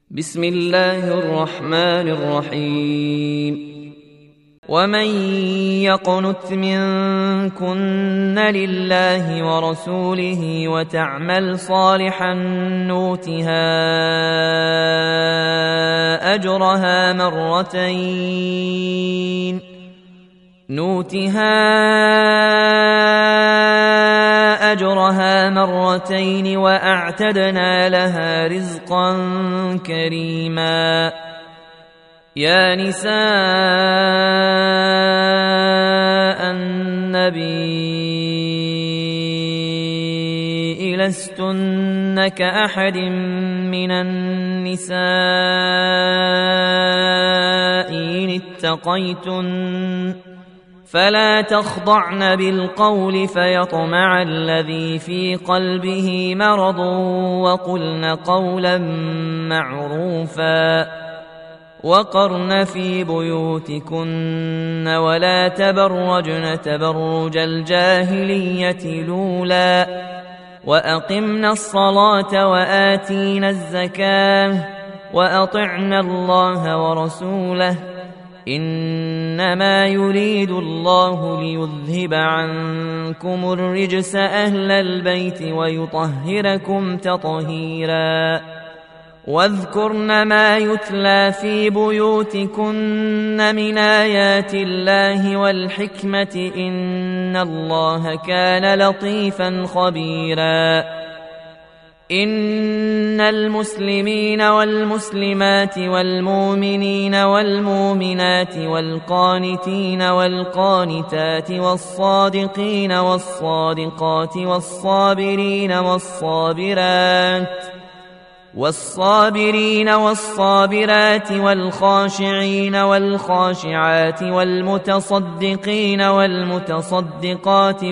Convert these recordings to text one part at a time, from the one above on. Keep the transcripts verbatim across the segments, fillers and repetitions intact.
بسم الله الرحمن الرحيم ومن يقنت منكن لله ورسوله وتعمل صالحا نؤتها أجرها مرتين نؤتها أجرها مرتين وأعتدنا لها رزقا كريما يا نساء النبي لستن كأحد من النساء إن اتقيتن فلا تخضعن بالقول فيطمع الذي في قلبه مرض وقلن قولا معروفا وقرن في بيوتكن ولا تبرجن تبرج الجاهلية الأولى وأقمنا الصلاة وآتينا الزكاة وأطعنا الله ورسوله إنما يريد الله ليذهب عنكم الرجس أهل البيت ويطهركم تطهيرا واذكرن ما يتلى في بيوتكن من آيات الله والحكمة إن الله كان لطيفا خبيرا إن المسلمين والمسلمات والمؤمنين والمؤمنات والقانتين والقانتات والصادقين والصادقات والصابرين والصابرات والصابرين والصابرات والخاشعين والخاشعات والمتصدقين والمتصدقات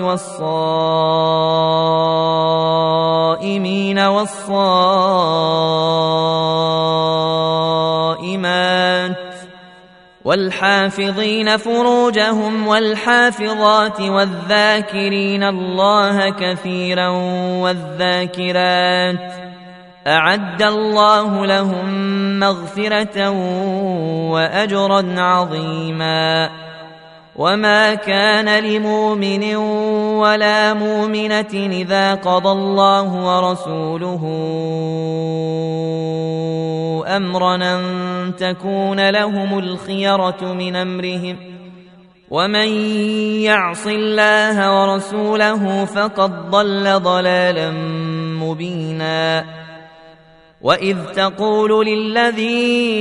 والصائمين والصائمات والحافظين فروجهم والحافظات والذاكرين الله كثيرا والذاكرات أعد الله لهم مغفرة وأجرا عظيما وما كان لمؤمن ولا مؤمنة إذا قضى الله ورسوله أمرا أن تكون لهم الخيرة من أمرهم ومن يعص الله ورسوله فقد ضل ضلالا مبينا وإذ تقول للذي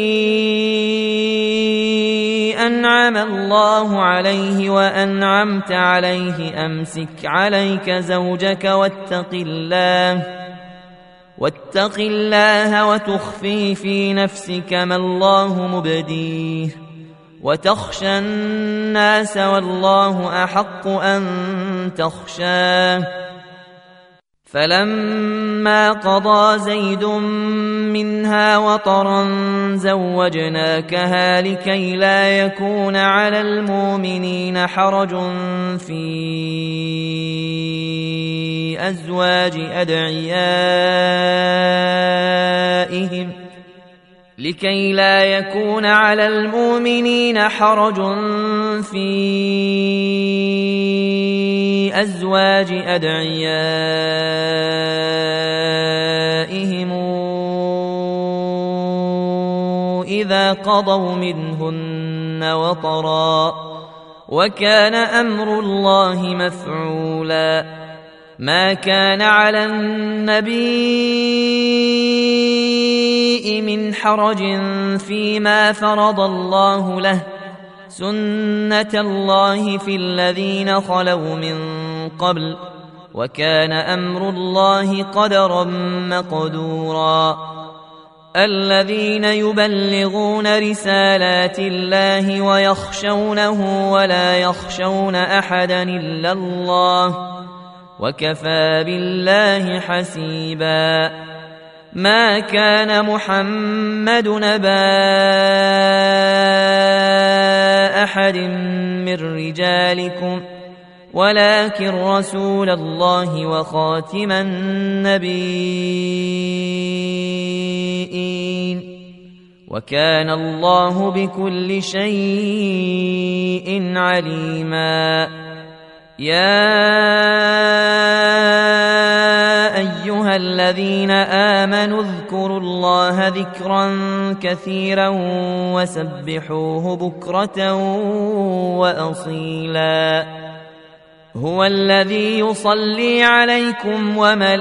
أنعم الله عليه وأنعمت عليه أمسك عليك زوجك واتق الله واتق الله وتخفي في نفسك ما الله مبديه وتخشى الناس والله أحق أن تخشاه فلما قضى زيد منها وطرا زوجناكها لكي لا يكون على المؤمنين حرج في أزواج أدعيائهم لكي لا يكون على المؤمنين حرج في أزواج أدعيائهم إذا قضوا منهن وطرا وكان أمر الله مفعولا ما كان على النبي من حرج فيما فرض الله له سنة الله في الذين خلوا من قبل وكان أمر الله قدرا مقدورا الذين يبلغون رسالات الله ويخشونه ولا يخشون أحدا إلا الله وكفى بالله حسيبا ما كان محمد نبا أحد من رجالكم ولكن رسول الله وخاتم النبيين وكان الله بكل شيء عليما. يا أيها الذين آمنوا اذكروا الله ذكرا كثيرا وسبحوه بكرة وأصيلا. هو الذي يصلي عليكم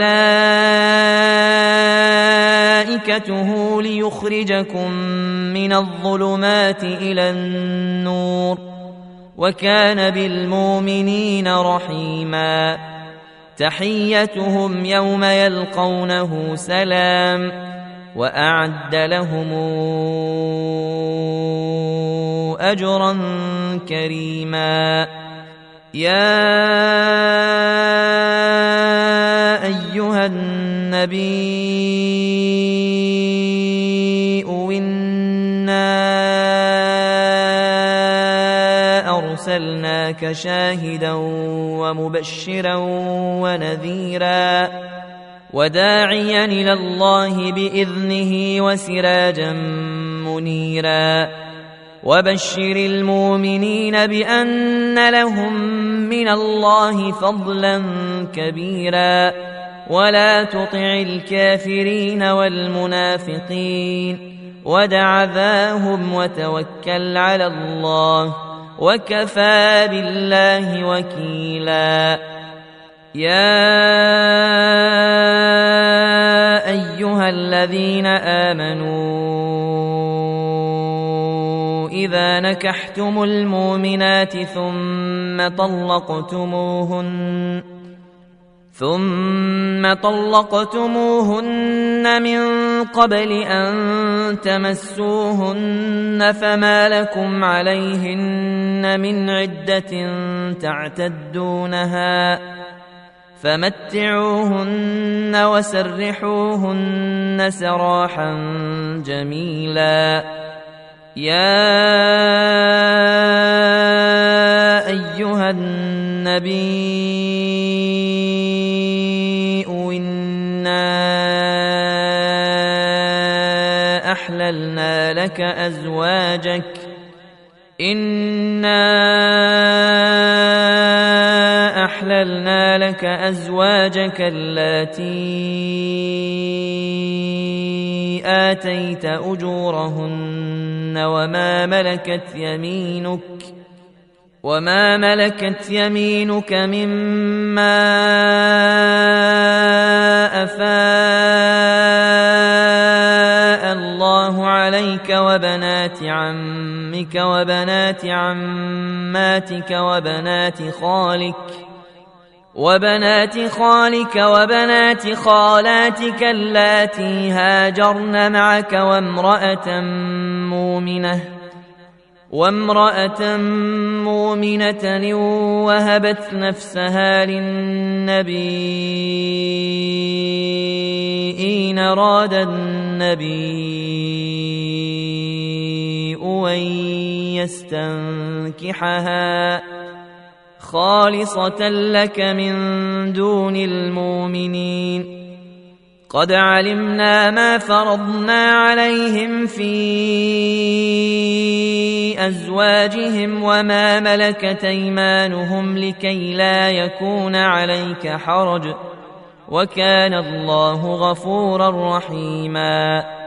وملائكته ليخرجكم من الظلمات إلى النور، وكان بالمؤمنين رحيما. تحيتهم يوم يلقونه سلام، وأعد لهم أجرا كريما. يا أيها النبي إنا أرسلناك شاهدا ومبشرا ونذيرا وداعيا إلى الله بإذنه وسراجا منيرا. وبشر المؤمنين بأن لهم من الله فضلا كبيرا. ولا تطع الكافرين والمنافقين ودع ذاهم وتوكل على الله، وكفى بالله وكيلا. يا أيها الذين آمنوا إذا نكحتم المؤمنات ثم طلقتموهن ثم طلقتموهن من قبل أن تمسوهن فما لكم عليهن من عدة تعتدونها فمتعوهن وسرحوهن سراحا جميلا. يا أيها النبي إنا أحللنا لك أزواجك إنا أحللنا لك أزواجك اللاتي آتيت أجورهن وما ملكت يمينك وما ملكت يمينك مما أفاء الله عليك وبنات عمك وبنات عماتك وبنات خالك وبنات خالك وبنات خالاتك اللاتي هاجرن معك وامرأة مؤمنة وامرأة مؤمنة وهبت نفسها للنبي إن أراد النبي أن يستنكحها خالصة لك من دون المؤمنين. قد علمنا ما فرضنا عليهم في أزواجهم وما ملكت أيمانهم لكي لا يكون عليك حرج، وكان الله غفورا رحيما.